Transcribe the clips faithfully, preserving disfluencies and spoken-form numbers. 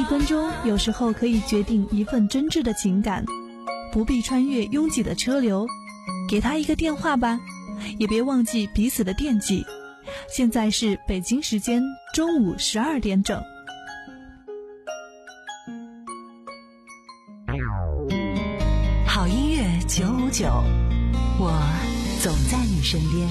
分钟有时候可以决定一份真挚的情感，不必穿越拥挤的车流，给他一个电话吧，也别忘记彼此的惦记。现在是北京时间中午十二点整。 好音乐九五九，我总在你身边。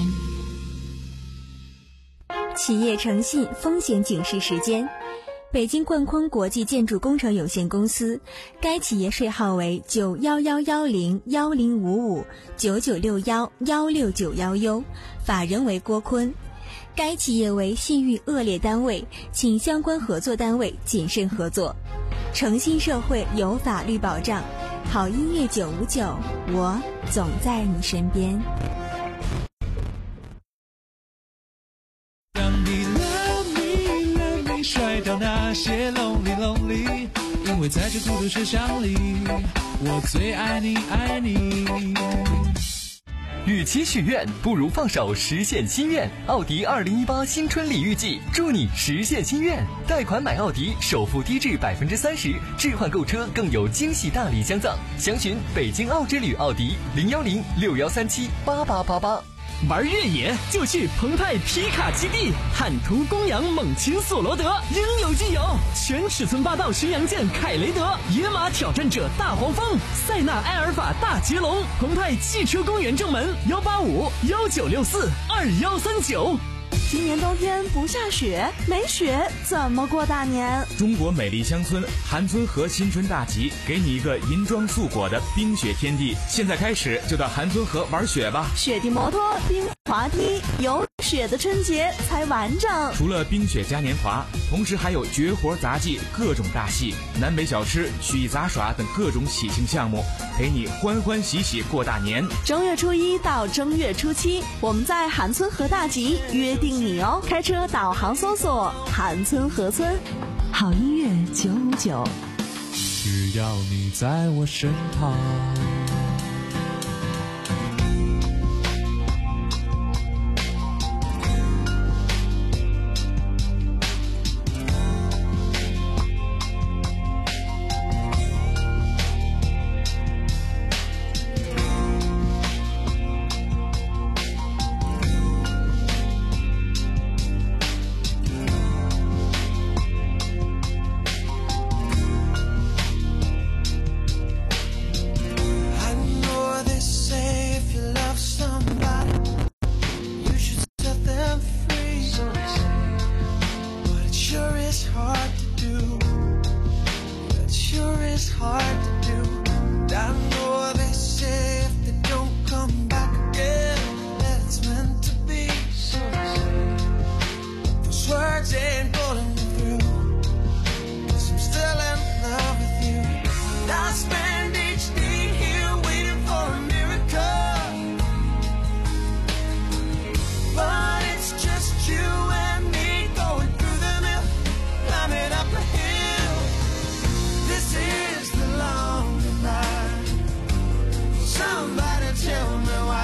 企业诚信风险警示时间，北京冠坤国际建筑工程有限公司，该企业税号为九幺幺幺零幺零五五九九六幺幺六九幺 U， 法人为郭坤。该企业为信誉恶劣单位，请相关合作单位谨慎合作。诚信社会有法律保障，好音乐九五九，我总在你身边。 当你 love me love me 甩掉那些 lonely lonely， 因为在这孤独学校里，我最爱你爱你。 与其许愿，不如放手实现心愿。奥迪二零一八新春礼遇季，祝你实现心愿。贷款买奥迪，首付低至百分之三十，置换购车更有惊喜大礼相赠。详询北京奥之旅奥迪零幺零六幺三七八八八八。 玩越野就去澎湃皮卡基地，汉图公羊猛禽索罗德应有尽有，全尺寸霸道巡洋舰凯雷德，野马挑战者大黄蜂，塞纳埃尔法大捷龙，澎湃汽车公园正门幺八五幺九六四二幺三九。 今年冬天不下雪，没雪怎么过大年？ 中国美丽乡村韩村河新春大集，给你一个银装素裹的冰雪天地。现在开始就到韩村河玩雪吧！ 雪地摩托、冰滑梯，有雪的春节才完整。 除了冰雪嘉年华，同时还有绝活杂技、各种大戏、南北小吃、曲艺杂耍等各种喜庆项目，陪你欢欢喜喜过大年。 正月初一到正月初七，我们在韩村河大集约定你哦，开车导航搜索韩村河村。 好音乐九五九， 只要你在我身旁。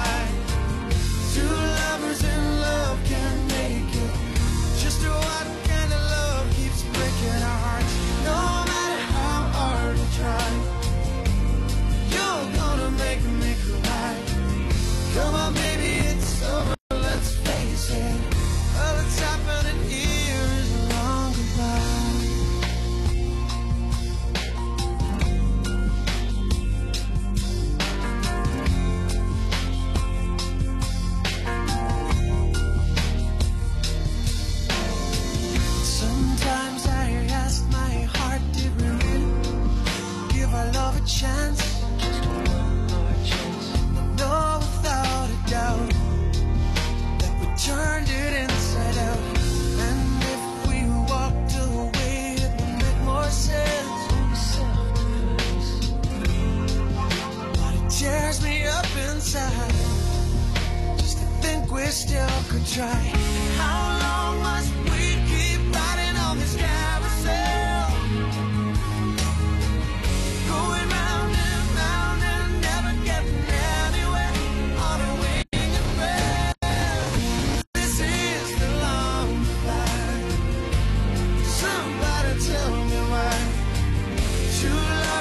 Just what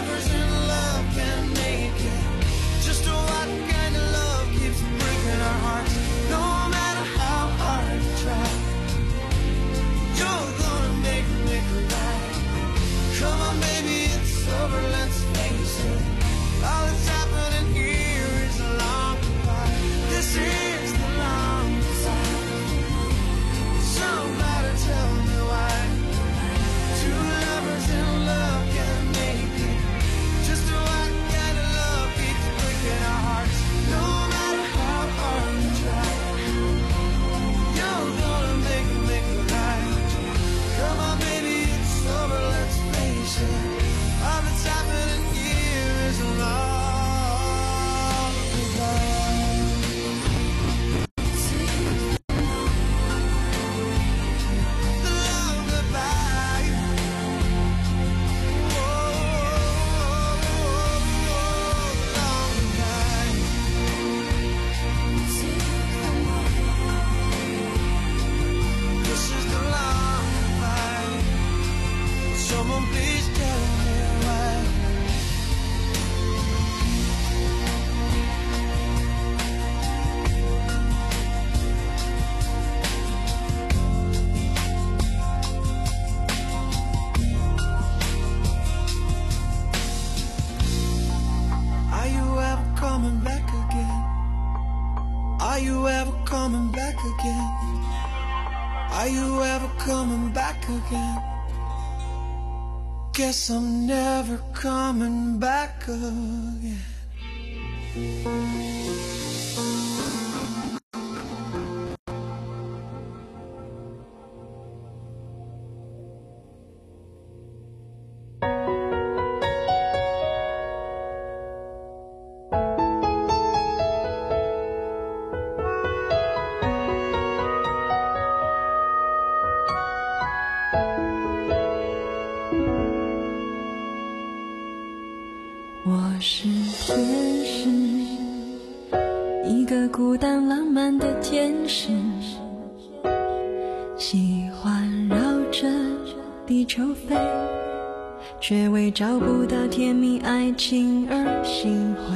lovers in love can make it. Just what kind of love keeps breaking our hearts? No matter how hard you try, you're gonna make me make it right. Come on, baby, it's over, let's face it. All that's happening here is a long goodbye. This is the long goodbye. Somebody tell me why two lovers in love can make it. Just what kind of love keeps breaking our hearts? No matter how hard we try, you're gonna make it, make it right. Come on, baby, it's over, let's face it. All that's happening here is a long goodbye. The long goodbye. Whoa, long goodbye. This is the long goodbye. Someone please tell me why. Are you ever coming back again? Are you ever coming back again? Are you ever coming back again? Guess I'm never coming back again. 我是天使，一个孤单浪漫的天使，喜欢绕着地球飞，却为找不到甜蜜爱情而心灰。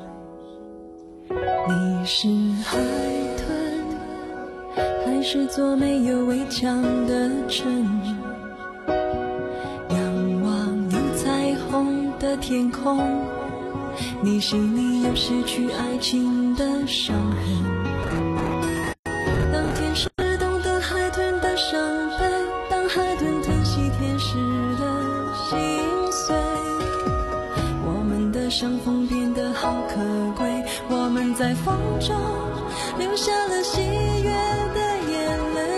你是海豚，还是座没有围墙的城？仰望有彩虹的天空，你心里有失去爱情的伤痕。当天使懂得海豚的伤悲，当海豚疼惜天使的心碎，我们的相逢变得好可贵，我们在风中留下了喜悦的眼泪。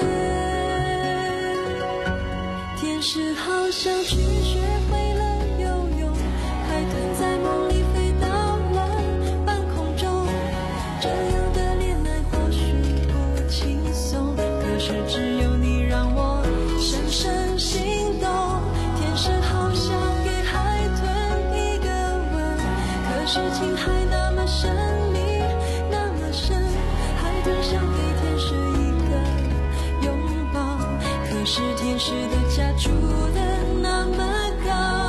天使好想去学会了游泳，海豚在梦里飞到了半空中，这样的恋爱或许不轻松，可是只有你让我深深心动。天使好想给海豚一个吻，可是情还那么神秘那么深，海豚想给天使一个拥抱，可是天使的家住得那么高。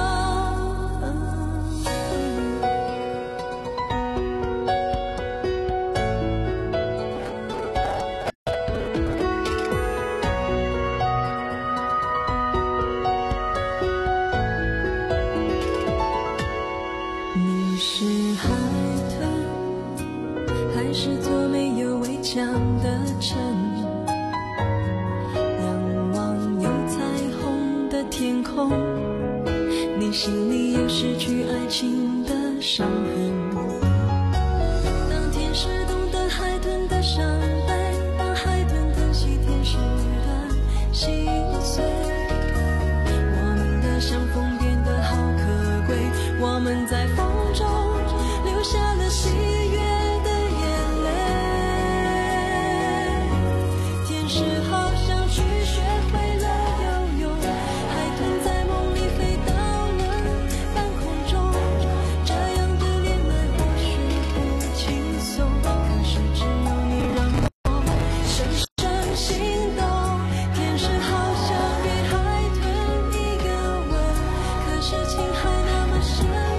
你是海豚，还是座没有围墙的城？仰望有彩虹的天空，你心里有失去爱情的伤痕。当天使懂得海豚的伤悲，当海豚疼惜天使的心碎，我们的相逢变得好可贵，我们在风中留下了喜悦的眼泪。天使好想去学会了游泳，海豚在梦里飞到了半空中，这样的恋爱或许不轻松，可是只有你让我深深心动。天使好想给海豚一个吻，可是情还那么深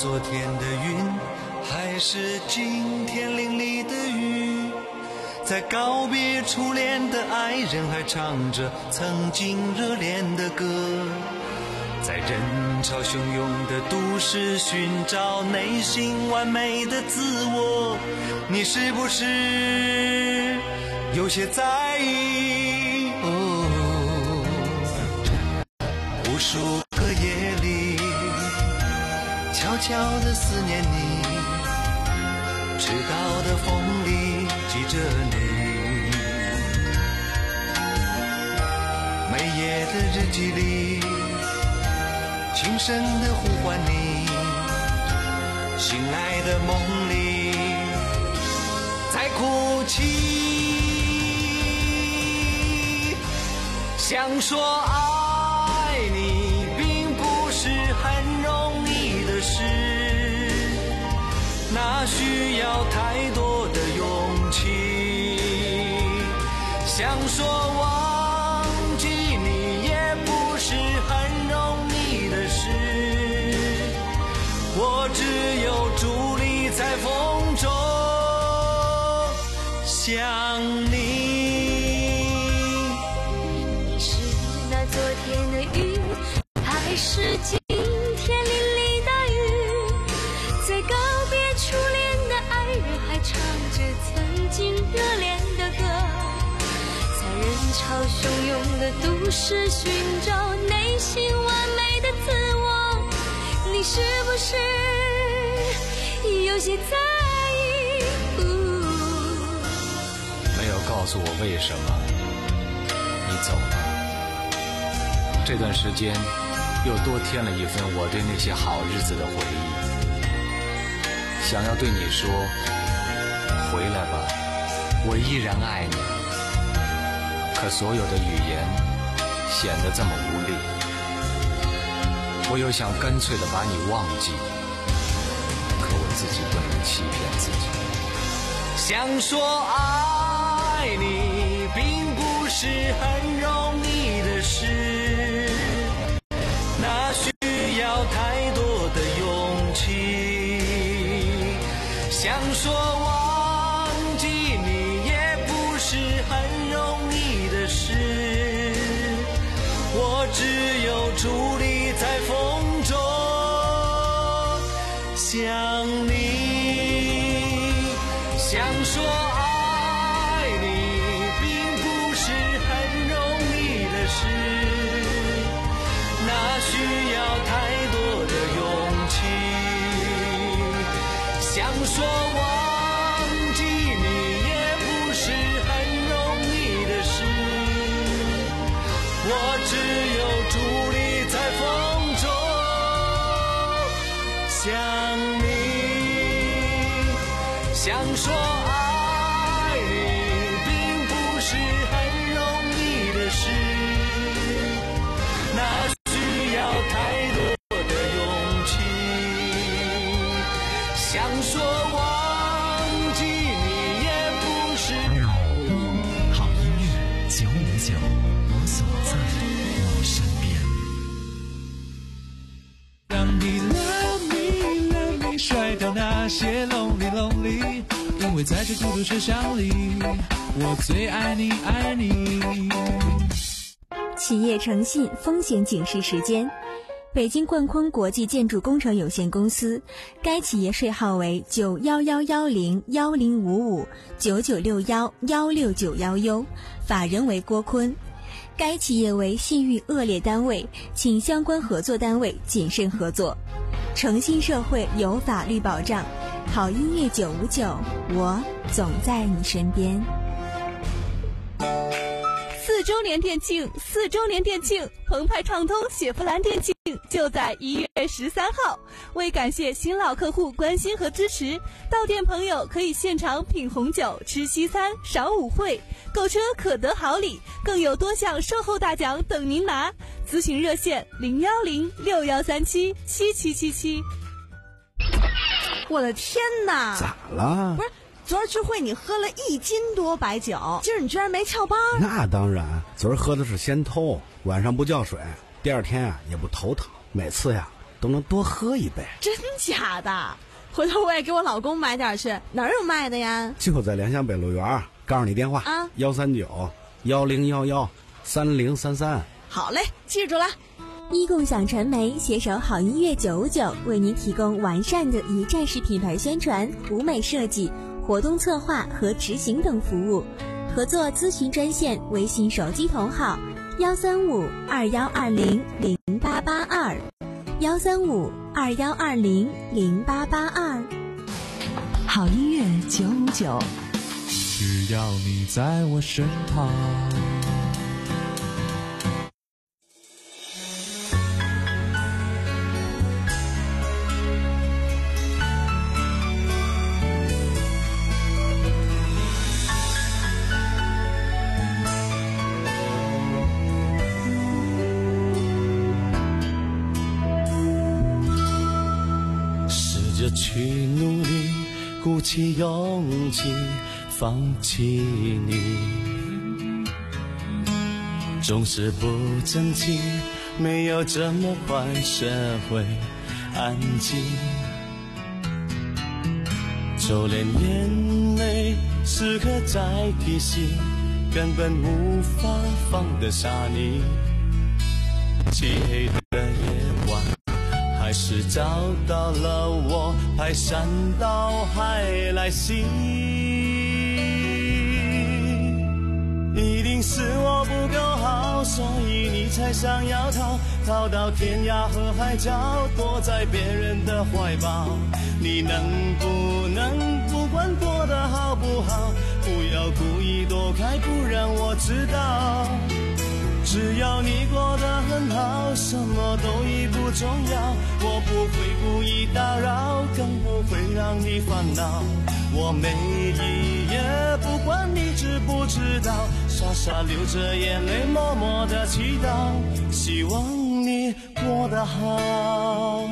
昨天的云，还是今天淋漓的雨？在告别初恋的爱人，还唱着曾经热恋的歌。在人潮汹涌的都市寻找内心完美的自我，你是不是有些在意？哦，无数个夜里悄悄地思念你，迟到的风里记着你，每夜的日记里轻声地呼唤你，醒来的梦里在哭泣。想说爱你并不是很容易的事，那需要太多的勇气。想说忘记你也不是很容易的事，我只有伫立在风中想你。 你是那昨天的云，还是今天淋漓大雨？在告别初恋的爱人，还唱着曾经热恋的歌。在人潮汹涌的都市寻找内心完美的自我，你是不是有些在意？ 没有告诉我为什么你走了。这段时间又多添了一份我对那些好日子的回忆，想要对你说回来吧，我依然爱你，可所有的语言显得这么无力。我又想干脆的把你忘记，可我自己不能欺骗自己。 想说爱你并不是很容易的事，那需要太多的勇气。想说忘记你也不是很容易的事，我只有伫立在风中想你。想说爱你并不是很容易的事，那需要太多的勇气。想说忘记你也不是很容易的事，我只有伫立在风中想你。想说爱你并不是很容易的事，那需要太多的勇气。想说忘记你也不是。 好音乐九五九，我所在，我身边。 让你 love me love me 甩掉那些 lonely lonely， 因为在这孤独车厢里，我最爱你爱你。 企业诚信风险警示时间。北京冠坤国际建筑工程有限公司，该企业税号为九幺幺幺零幺零五五九九六幺幺六九幺 U， 法人为郭坤。该企业为信誉恶劣单位，请相关合作单位谨慎合作。诚信社会有法律保障，好音乐九五九，我总在你身边。 四周年店庆，四周年店庆，澎湃畅通雪佛兰店庆就在一月十三号。为感谢新老客户关心和支持，到店朋友可以现场品红酒、吃西餐、赏舞会，购车可得好礼，更有多项售后大奖等您拿。咨询热线零幺零六幺三七七七七七。 我的天哪！ 咋了？ 不是。昨儿聚会你喝了一斤多白酒，今儿你居然没翘班？ 那当然，昨儿喝的是仙偷，晚上不叫水，第二天啊也不头疼。每次呀都能多喝一杯。 真假的？回头我也给我老公买点去。哪儿有卖的呀？ 就在联想北路园，告诉你电话啊， 幺三九幺零幺幺三零三三。 好嘞，记住了。 一共享传媒携手好音乐九五九，为您提供完善的一站式品牌宣传、舞美设计、活动策划和执行等服务。合作咨询专线：微信手机同号幺三五二幺二零零八八二，幺三五二幺二零零八八二。 好音乐九五九， 只要你在我身旁。 去努力，鼓起勇气，放弃你，总是不争气，没有这么快学会安静，就连眼泪时刻在提醒，根本无法放得下你。漆黑的夜晚，还是找到了我，排山倒海来袭。一定是我不够好，所以你才想要逃，逃到天涯和海角，躲在别人的怀抱。你能不能不管过得好不好，不要故意躲开，不让我知道。只要你过得很好，什么都已不重要，我不会故意打扰，更不会让你烦恼。我每一夜不管你知不知道，傻傻流着眼泪，默默的祈祷，希望你过得好。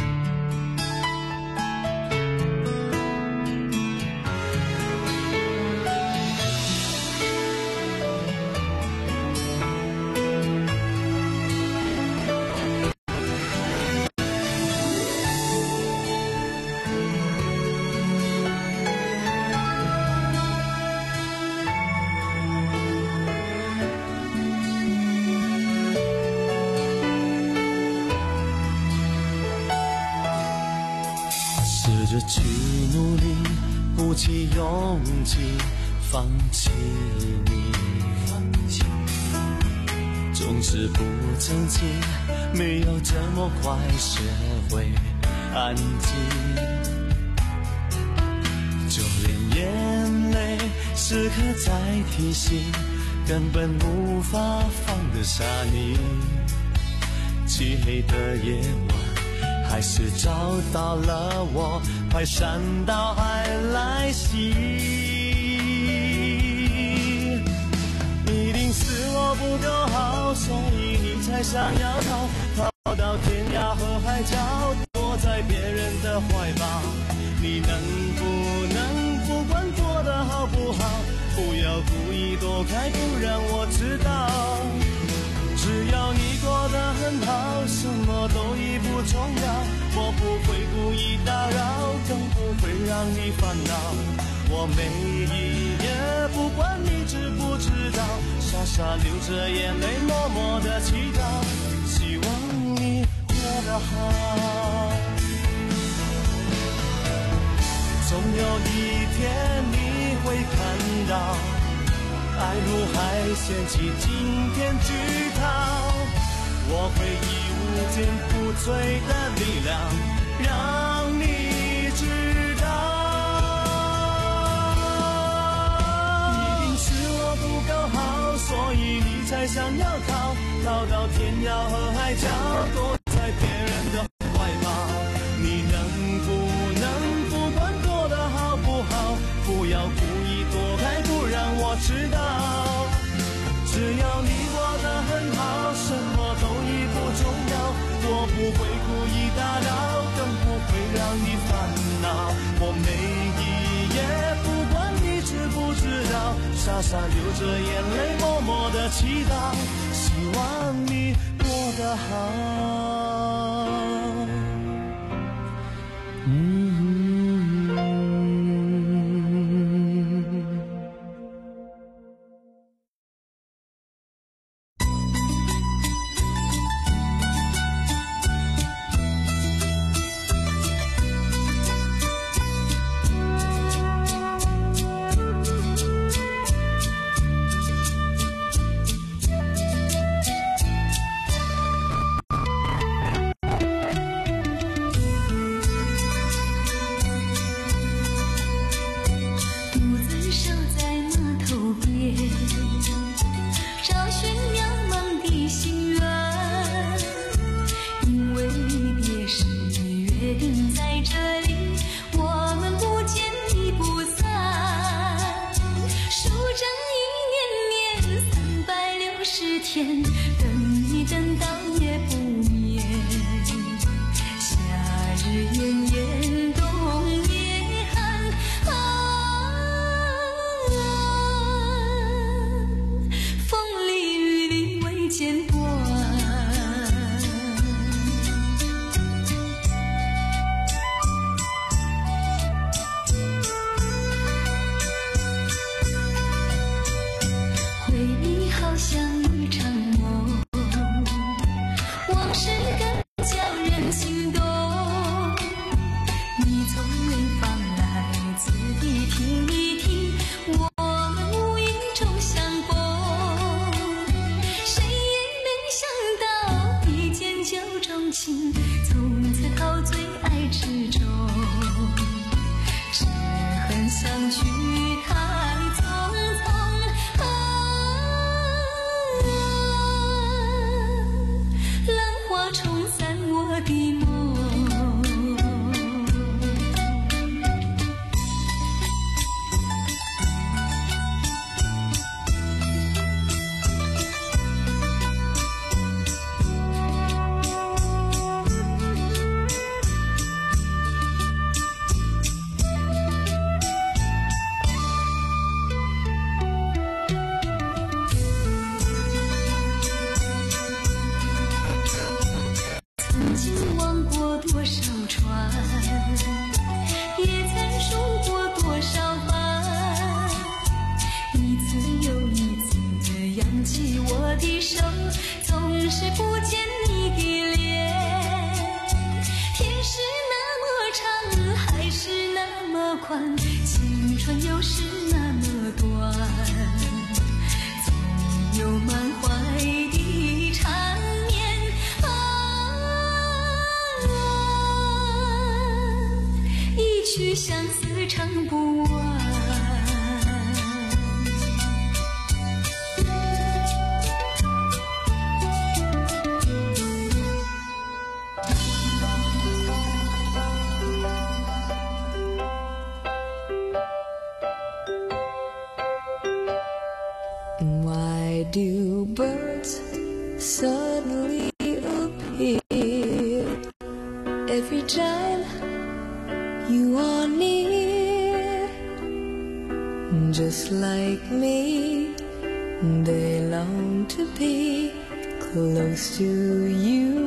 去努力，鼓起勇气，放弃你，总是不争气，没有这么快学会安静，就连眼泪时刻在提醒，根本无法放得下你。漆黑的夜晚，还是找到了我，排山倒海来袭。一定是我不够好，所以你才想要逃，逃到天涯和海角，躲在别人的怀抱。你能不能不管过得好不好，不要故意躲开，不让我知道。只要你过得很好，什么都已不重要，我不会故意打扰，更不会让你烦恼。我每一夜不管你知不知道，傻傻流着眼泪，默默的祈祷，希望你过得好。总有一天你会看到，爱如海掀起惊天巨涛，我会义无坚不摧的力量，让你知道。一定是我不够好，所以你才想要逃，逃到天涯和海角，躲在别人的怀抱。你能不能不管过得好不好，不要故意躲开，不让我知道。只要你过得很好，什么都已不重要，我不会故意打扰，更不会让你烦恼。我每一夜不管你知不知道，傻傻流着眼泪，默默的祈祷，希望你过得好。 天，等你等到夜不眠。夏日炎炎，冬夜寒，啊，风里雨里未间断。回忆好像一场梦，往事更叫人心动。你从远方来自地，听一听，我们无影中相逢。谁也没想到，一见就钟情，从此陶醉爱之中。只恨相聚太匆匆，浪花冲散我的梦。曾经望过多少船，也曾数过多少帆，一次又一次地扬起我的手，总是不见你的脸。天是那么长，海是那么宽，青春又是那么短，总有满怀的缠绵。一曲相思唱不完。 Why do birds suddenly appear every time you are near? Just like me, they long to be close to you.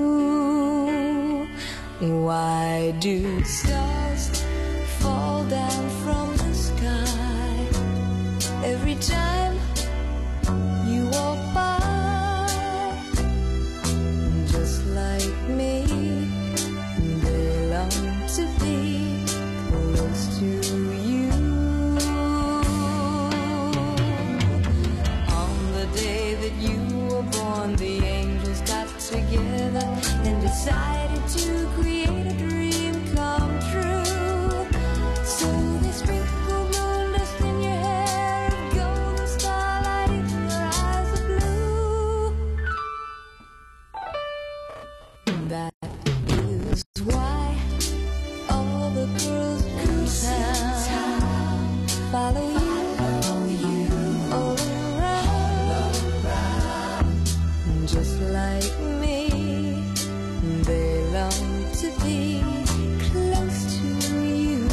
Why do stars fall down from the sky every time you walk by? Just like me, they long to be close to you. On the day that you were born, the angels got together and decided to create a dream come true. So they sprinkled moon dust in your hair of golden starlight in your eyes of blue. That is why all the girls in town follow you all around. Just like me, they long to be close to you.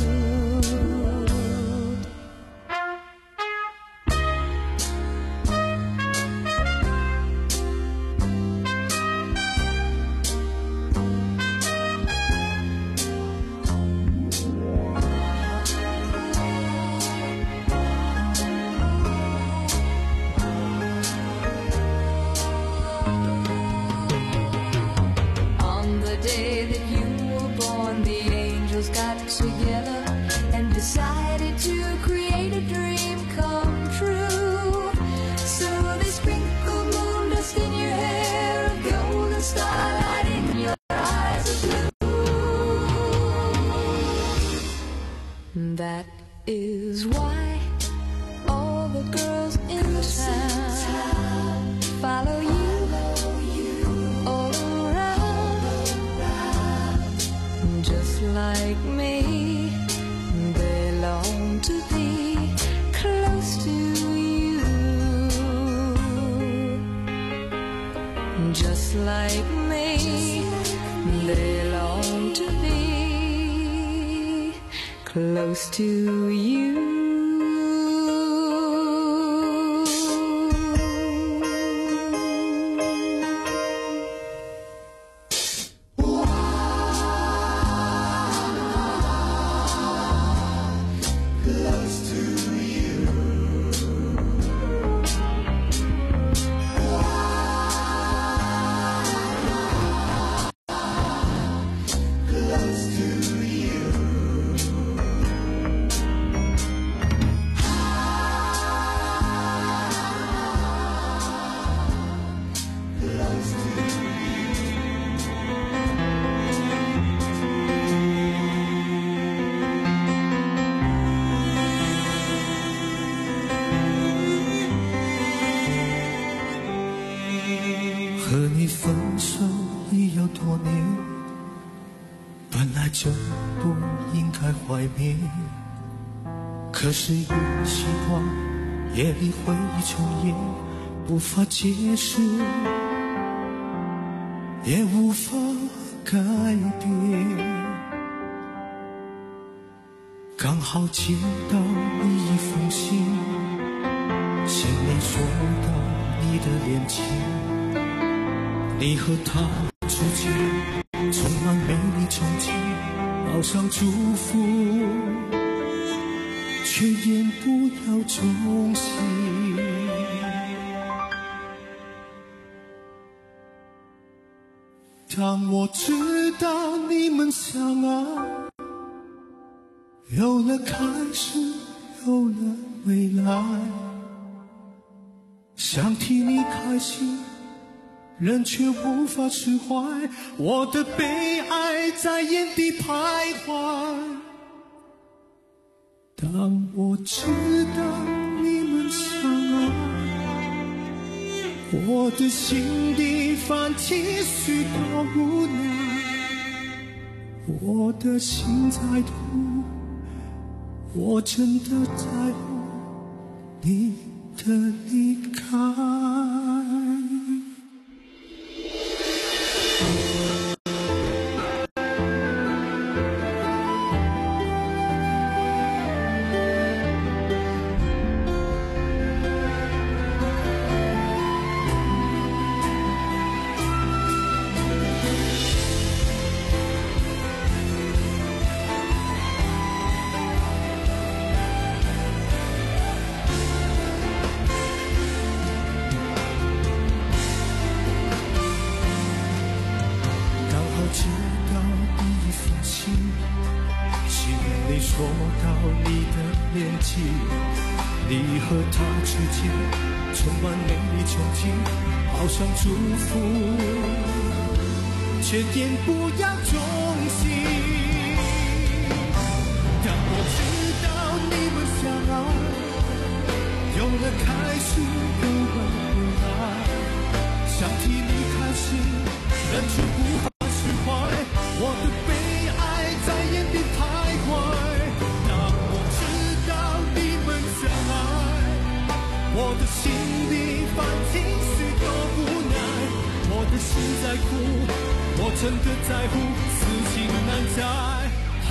On the day that you were born, the angels got together and decided to create a dream come true. So they sprinkled moon dust in your hair, a golden starlight in your eyes of blue. That is why all the girls in town follow you all around. Just like me, they long to be close to you. like me. They long to be close to you. 和你分手已有多年，本来就不应该怀缅，可是一习惯，夜里回忆重演，无法解释，也无法改变。刚好接到你一封信，信里说到你的恋情，你和他之间充满美丽憧憬，好像祝福，却言不要忠心。当我知道你们相爱，有了开始，有了未来，想替你开心，人却无法释怀，我的悲哀在眼底徘徊。当我知道你们相爱，我的心底泛起许多无奈，我的心在痛，我真的在乎你的离开。接到第一封信，信里说到你的年纪，你和他之间充满美丽憧憬，好像祝福，却言不要忠心。当我知道你们相爱，有了开始，有了未来，想替你开心，人却无法释怀，我的悲哀在眼底徘徊。当我知道你们相爱，我的心里泛起许多无奈，我的心在哭，我真的在乎，此情难再。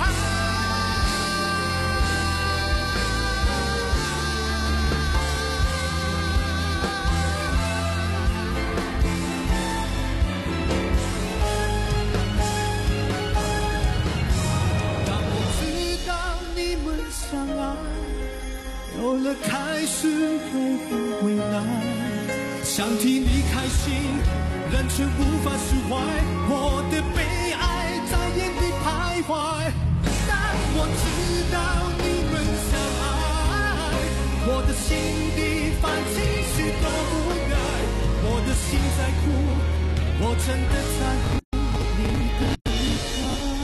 有了开始，有了未来，想替你开心，人却无法释怀，我的悲哀在眼底徘徊。当我知道你们相爱，我的心底泛起许多无奈，我的心在哭，我真的在乎你的离开。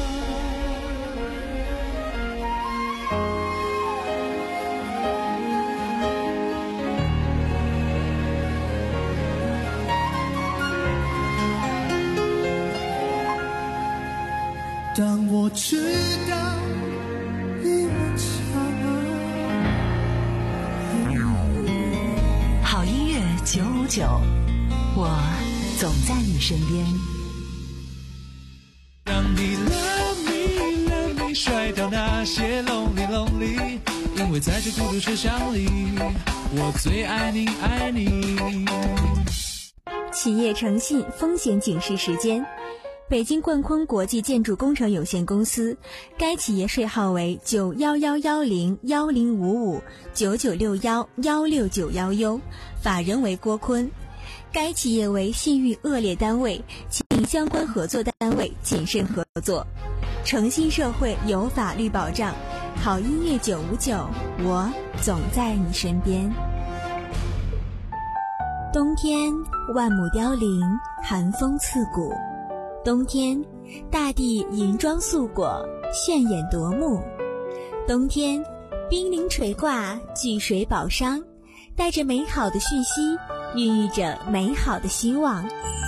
当我知道你们相爱， 好音乐九五九，我总在你身边。 让你 love me love me 甩掉那些 lonely lonely， 因为在这孤独车厢里，我最爱你爱你。 企业诚信风险警示时间。北京冠坤国际建筑工程有限公司，该企业税号为九幺幺幺零幺零五五九九六幺幺六九幺 U， 法人为郭坤。该企业为信誉恶劣单位，请相关合作单位谨慎合作。诚信社会有法律保障，好音乐九五九，我总在你身边。冬天万亩凋零，寒风刺骨。冬天，大地银装素裹，炫眼夺目。冬天，冰凌垂挂，巨水宝商，带着美好的讯息，孕育着美好的希望。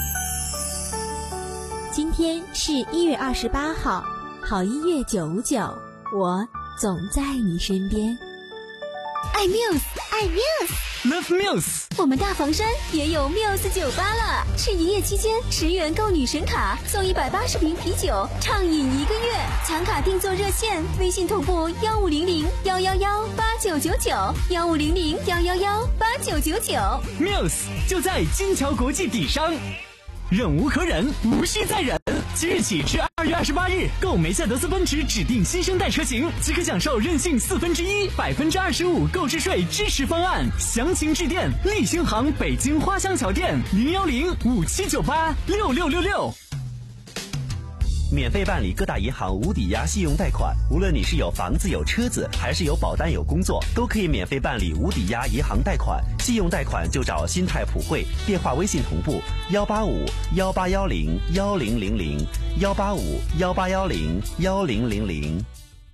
今天是一月二十八号，好音乐九五九，我总在你身边。 爱 Muse， 爱 Muse，Love Muse。 我们大房山也有 Muse 酒吧了，是营业期间十元购女神卡送一百八十瓶啤酒，畅饮一个月。抢卡订座热线：微信同步幺五零零幺幺幺八九九九，幺五零零幺幺幺八九九九。 Muse 就在金桥国际底商。忍无可忍，无需再忍。即日起至二月二十八日，购梅赛德斯奔驰指定新生代车型，即可享受任性四分之一、百分之二十五购置税支持方案。详情致电立新行北京花乡桥店零幺零五七九八六六六六。 免费办理各大银行无抵押信用贷款，无论你是有房子有车子，还是有保单有工作，都可以免费办理无抵押银行贷款。信用贷款就找新泰普惠，电话微信同步幺八五幺八幺零幺零零零幺八五幺八幺零幺零零零。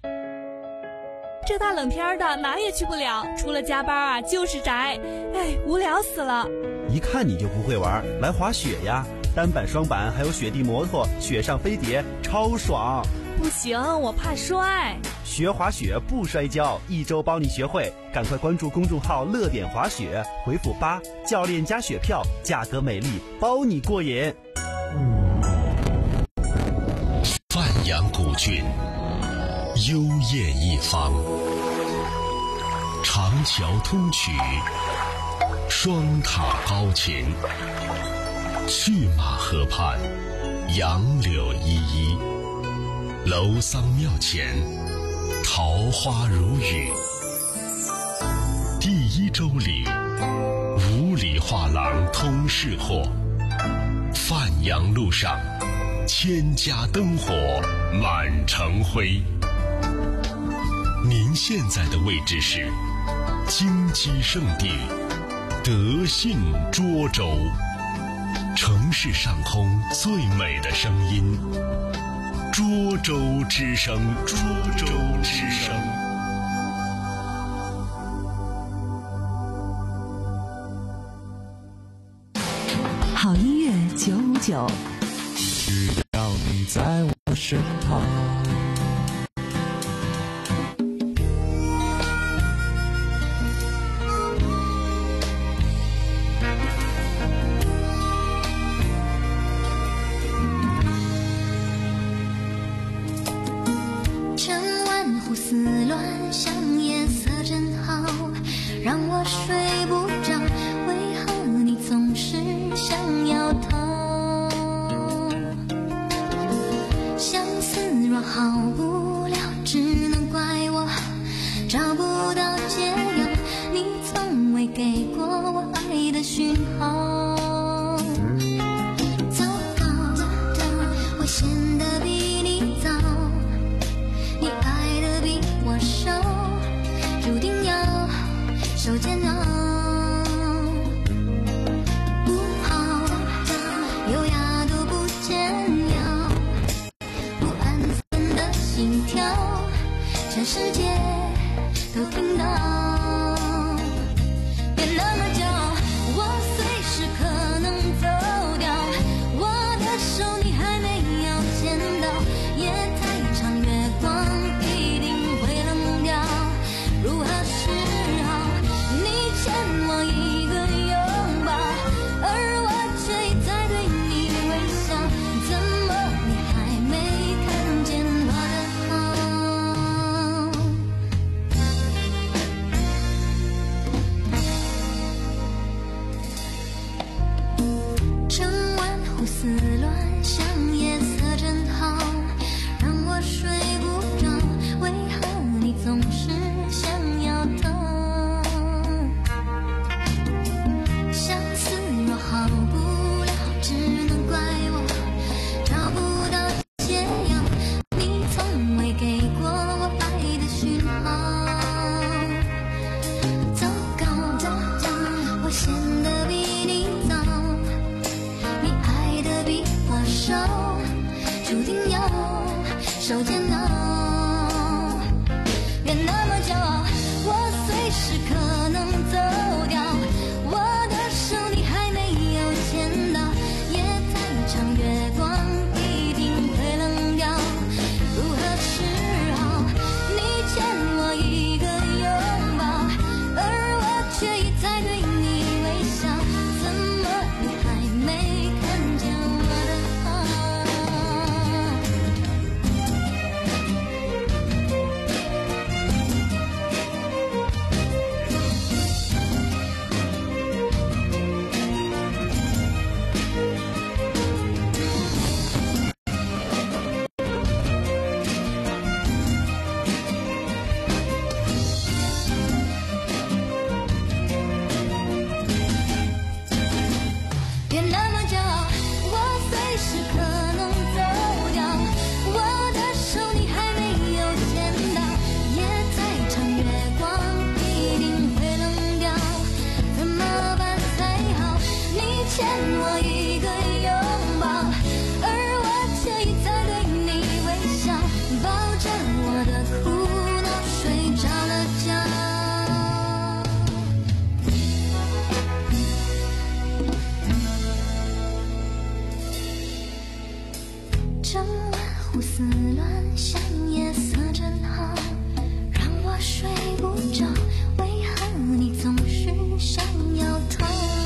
这大冷天的哪也去不了，除了加班啊就是宅，哎，无聊死了。 一看你就不会玩，来滑雪呀！单板、双板还有雪地摩托，雪上飞碟，超爽！ 不行，我怕摔。 学滑雪不摔跤，一周帮你学会。赶快关注公众号“乐点滑雪”，回复八，教练加雪票，价格美丽，包你过瘾。 范阳古郡，幽艳一方，长桥通衢，双塔高擎。去马河畔，杨柳依依，楼桑庙前，桃花如雨。第一周里，五里画廊通市货，范阳路上，千家灯火满城辉。您现在的位置是金鸡圣地德信涿州。城市上空最美的声音，涿州之声，涿州之声。 好音乐九五九， 只要你在我身旁。 胡思乱想，夜色真好，让我睡不着。为何你总是想要逃？相思若好不了，只能怪我找不到解药。你从未给过我爱的讯号。糟糕，我显得比你早。你爱的比我少，注定要受煎熬。不好，优雅都不见了，不安分的心跳，全世界都听到。别那么骄傲，我随时可能走掉。我的手你还没有牵到，夜太长，月光一定会冷掉。如何是好？你欠我一个拥抱，而我却一再对你总是想要的。相思若好不了，只能怪我找不到解药。你从未给过我爱的讯号。糟糕，糟糕，我显得比你早，你爱的比我少，注定要受煎熬。别那么骄傲，我随时可能走掉。我的手你还没有牵到，夜再长月光一定会冷掉。如何是好？你欠我一个拥抱，而我却一再对你微笑。怎么你还没看见我的好？别那么骄傲，我随时可能走掉。我的手你还没有牵到，夜再长月光一定会冷掉。怎么办才好？你欠我一个拥抱，而我却一再对你微笑，抱着我的苦恼睡着了觉。整晚胡思乱想，夜色真好，让我睡不着。为何你总是想要逃？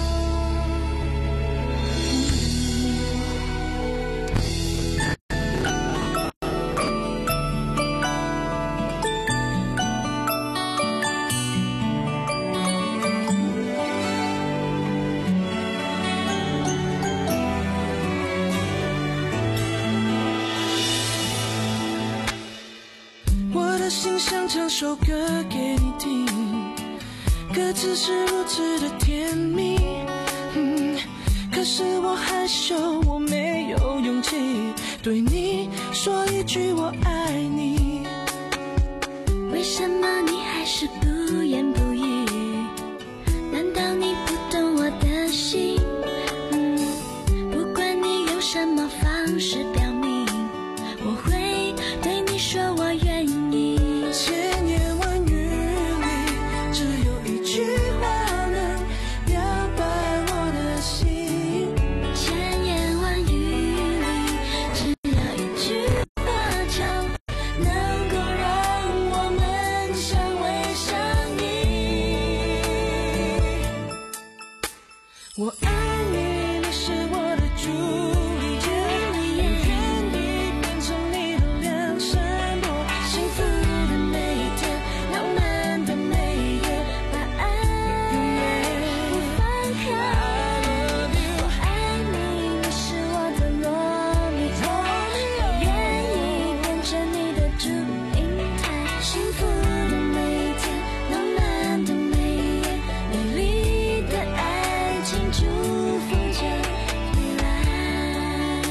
我的心想唱首歌给你听，歌词是如此的甜蜜，嗯，可是我害羞，我没有勇气对你说一句我爱你。 为什么你还是不言不语？难道你不懂我的心？嗯，不管你用什么方式表明，我会对你说我愿意。 千言万语里，只有一句话能表白我的心。 千言万语里，只有一句话就能够让我们相偎相依。 我爱你，你是我的朱丽叶，我愿意变成你的梁山伯，幸福的每一天，浪漫的每一夜，把爱不放开。 我爱你，你是我的罗密欧，我愿意变成你的祝英台，幸福的每一天，浪漫的每一夜，美丽的爱情祝福着未来。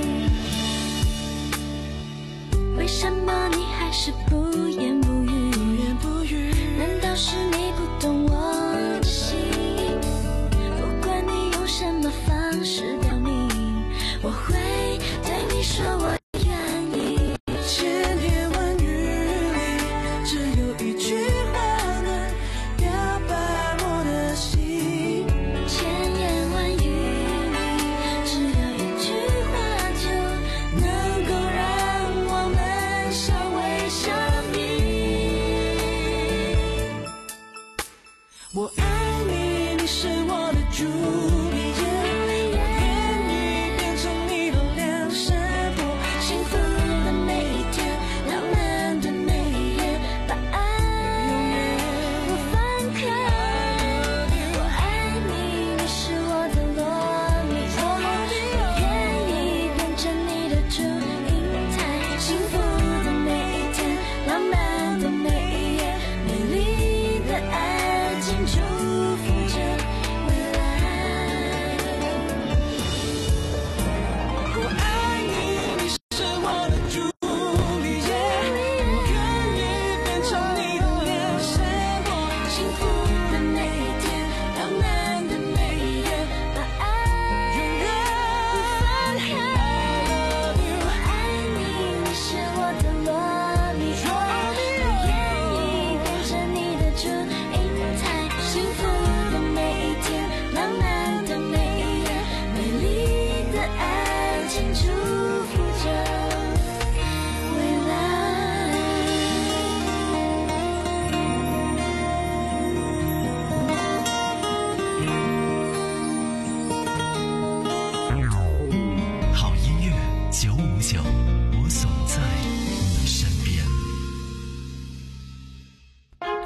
为什么你还是不言不语？难道是你不懂我的心？不管你用什么方式表明，我会对你说我愿意。 千言万语里，只有一句话能表白我的心。 千言万语里，只有一句话就能够让我们相偎相依。 我爱你，你是我的朱丽叶，我愿意变成你的梁山伯， 幸福的每一天，浪漫的每一夜，把爱不放开。我爱你，你是我的罗密欧，我愿意变成你的祝英台，幸福的每一天，浪漫的每一夜。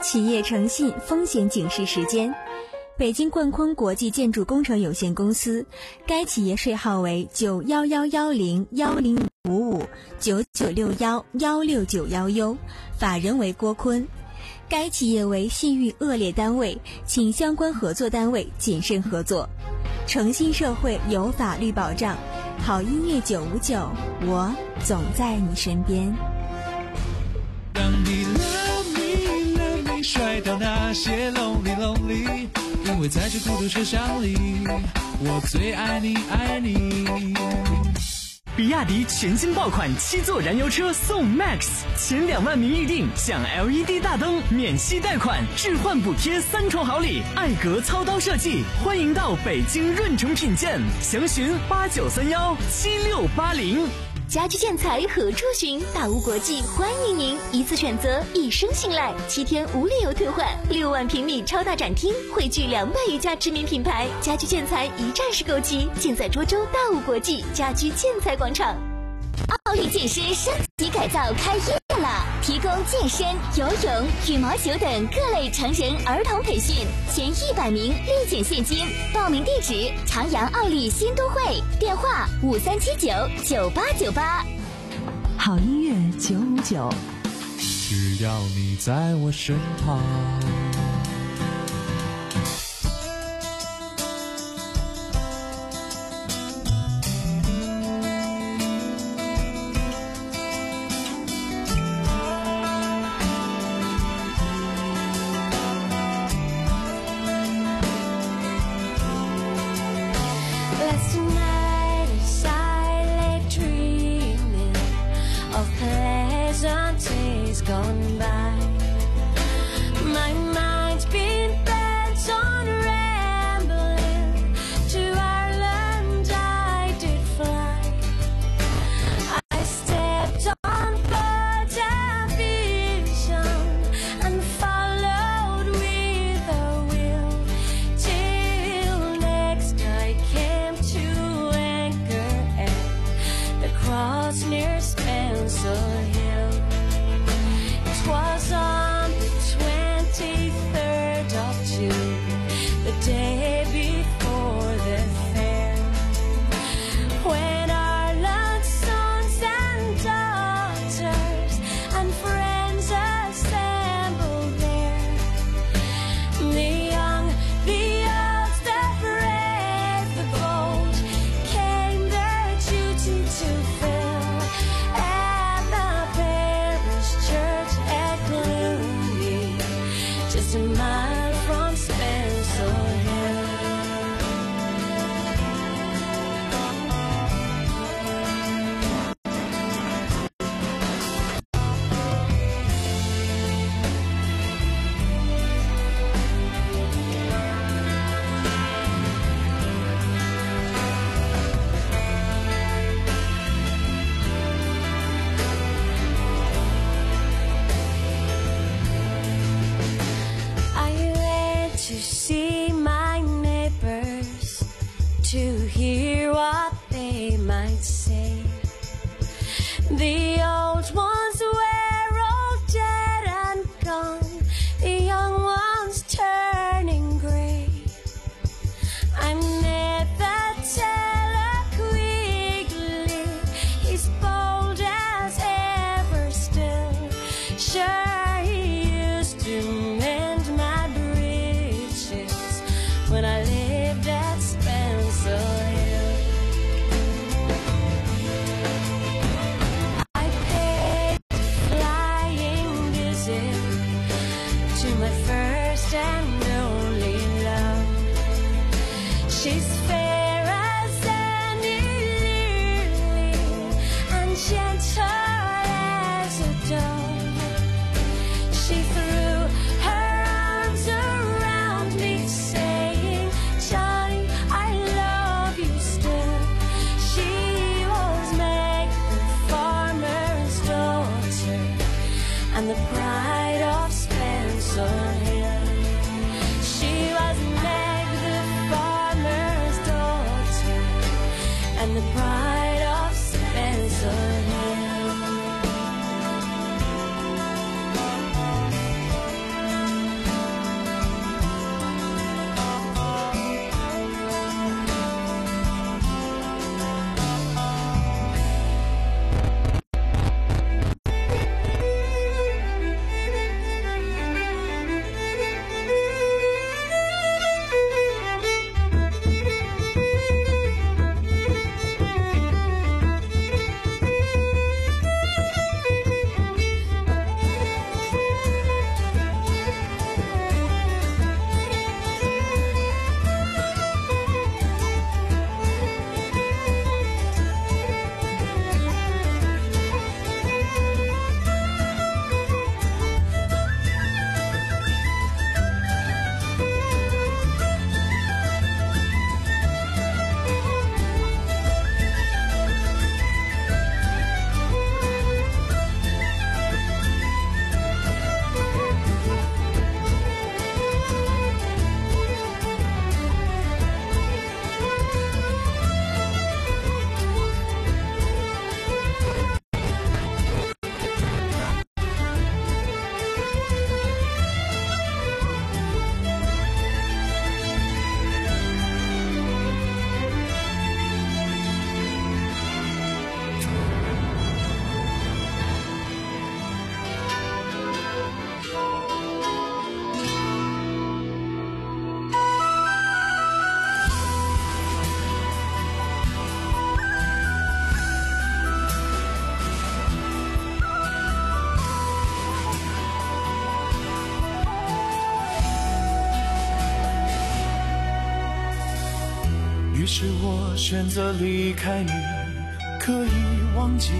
企业诚信风险警示时间。北京冠坤国际建筑工程有限公司，该企业税号为九幺幺幺零幺零五五九九六幺幺六九幺 U， 法人为郭坤。该企业为信誉恶劣单位，请相关合作单位谨慎合作。诚信社会有法律保障，好音乐九五九，我总在你身边。 当你 love me love me 甩掉那些 lonely lonely， 因为在这孤独车厢里，我最爱你爱你。 比亚迪全新爆款七座燃油车送 Max， 前两万名预定享 L E D 大灯、免息贷款、置换补贴三重好礼，艾格操刀设计，欢迎到北京润城品鉴，详询八九三幺七六八零。 家居建材何处寻？大屋国际欢迎您，一次选择，一生信赖，七天无理由退换，六万平米超大展厅，汇聚两百余家知名品牌，家居建材一站式购齐，尽在涿州大屋国际家居建材广场。奥利健身升级改造开业了，提供健身、游泳、羽毛球等各类成人儿童培训，前一百名立减现金。报名地址：长阳奥利新都会，电话五三七九九八九八。 好音乐九五九， 只要你在我身旁。 Last night as I lay dreaming of pleasant days gone by, my mind's been bent on rambling. To Ireland I did fly. I stepped on board a vision and followed with a will till next I came to anchor at the cross near Spencer Hill. It was on the twenty-third of June, the day before the fair, when Ireland's sons and daughters and friends assembled there. The young, the old, the brave, the bold came their duty to fill at the parish church at Gloomy, just a mile from Spencer Hill. I went to see my neighbors to hear what they might say. The old ones were all dead and gone, the young ones turning grey. I met the teller quickly, he's bold as ever still. Sure, he used to mend my breeches when I lived at Spencer Hill. I paid a flying visit to my first and only love. She's fair as any lily and gentle as a dove. She threw her arms around me, saying, Johnny, I love you still. She was Meg, the farmer's daughter, and the pride of Spencer Hill. She was Meg, the farmer's daughter, 于是我选择离开你，可以忘记，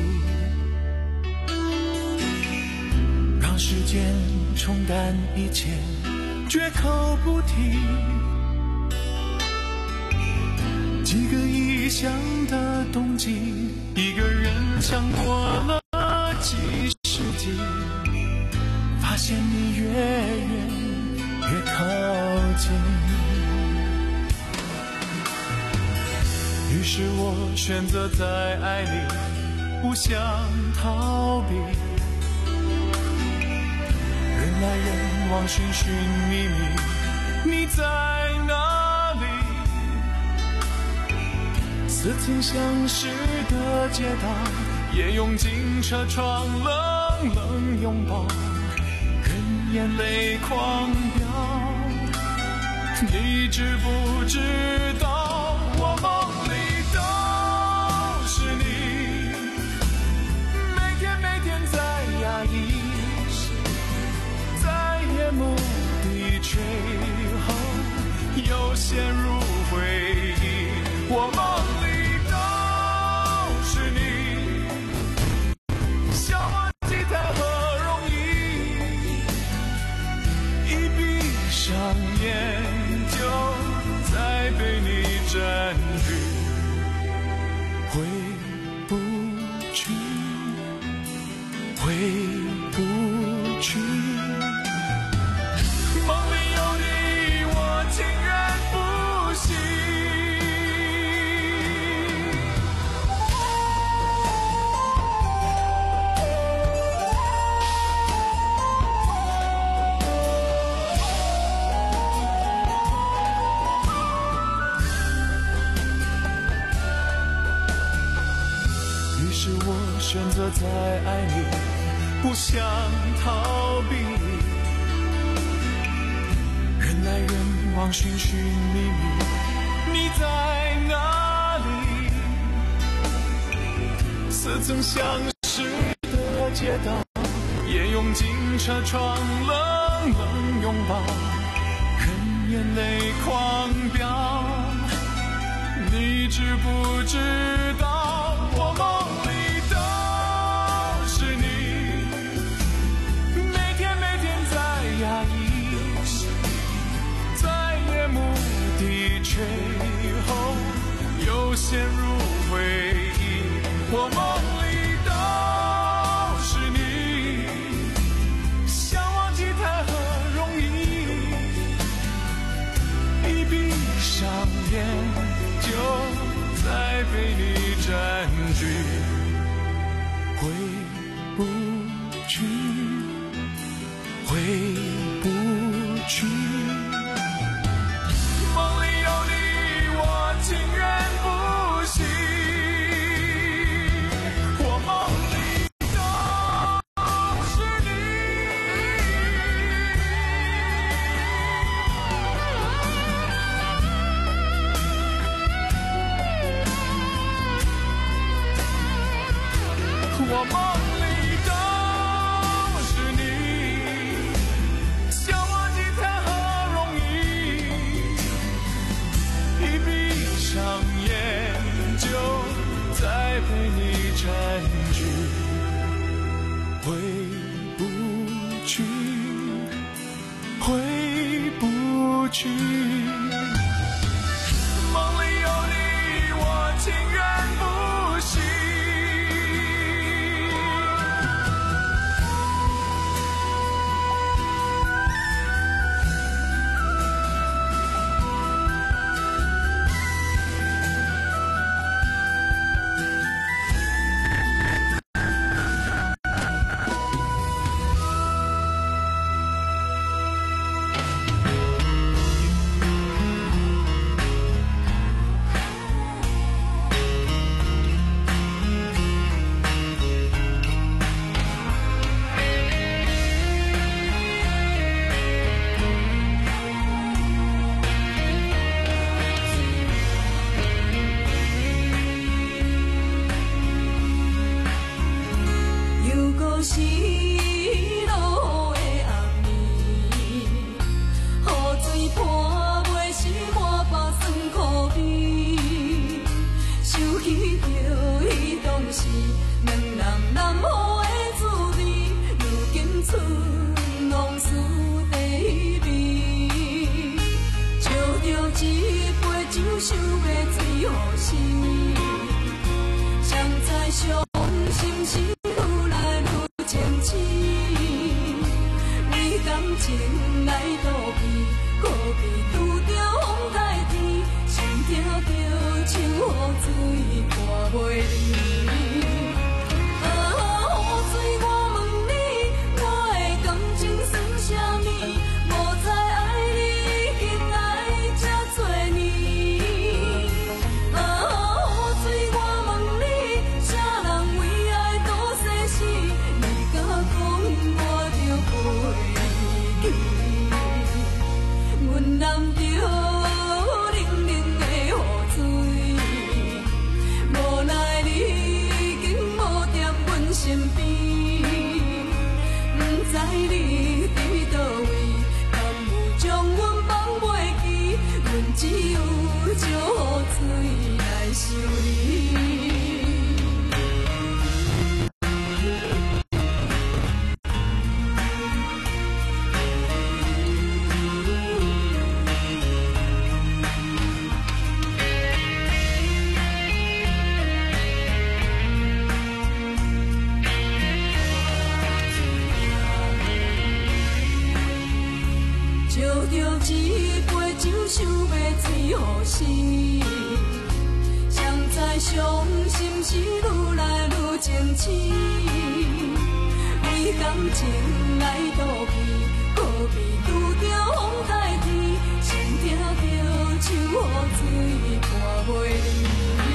让时间冲淡一切，绝口不提。几个异乡的冬季，一个人想过了几世纪，发现你越远越靠近。于是我选择在爱里不想逃避，人来人往，寻寻觅觅，你在哪里？似曾相识的街道，也拥进车窗，冷冷拥抱，任眼泪狂飙。你知不知道，我梦里都是你，每天每天在压抑，在夜幕低垂后又陷入回忆。我梦里都是你，想忘记谈何容易，一闭上眼就再被你占据，回不去，回不去。梦里有你，我情愿不息。于是我选择在爱里不想逃避，人来人往，寻寻觅觅，你在哪里？似曾相识的街道，也拥进车窗，冷冷拥抱，任眼泪狂飙。你知不知道，我梦里都是你，每天每天在压抑，在夜幕低垂后又陷入回忆。我梦里都是你，想忘记谈何容易，一闭上眼就再被你占据，回不去，回不去。梦里有你，我情愿不息。我梦里都是你。我梦里都是你，想忘记谈何容易，一闭上眼就再被你占据，回不去，回不去。梦里有你，我情愿不息。 烧着一杯酒，想要醉予死。谁知伤心事愈来愈清醒，为感情来赌气，何必拄着风台天，心痛着手雨水看袂离。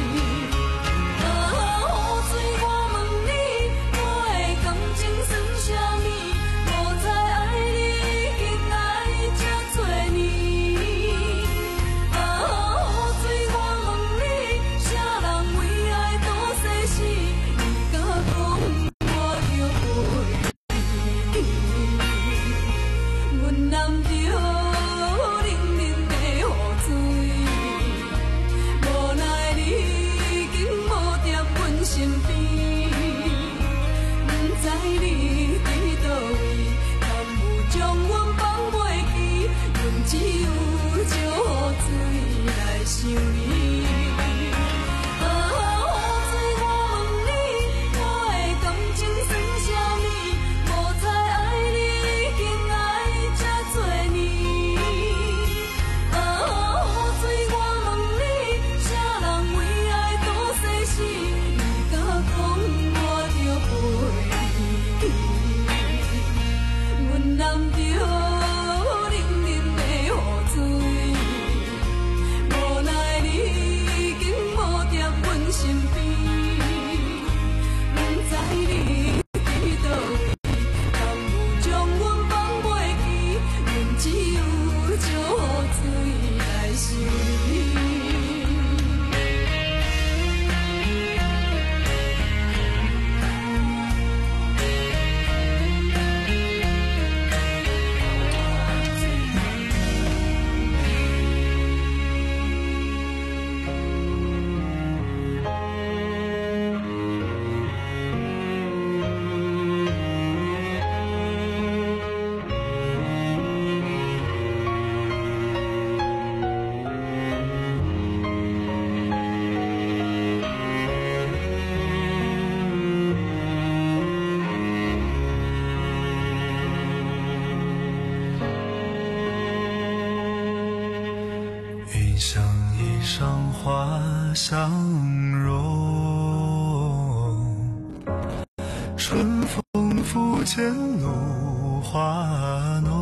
相融，春风拂槛露华浓。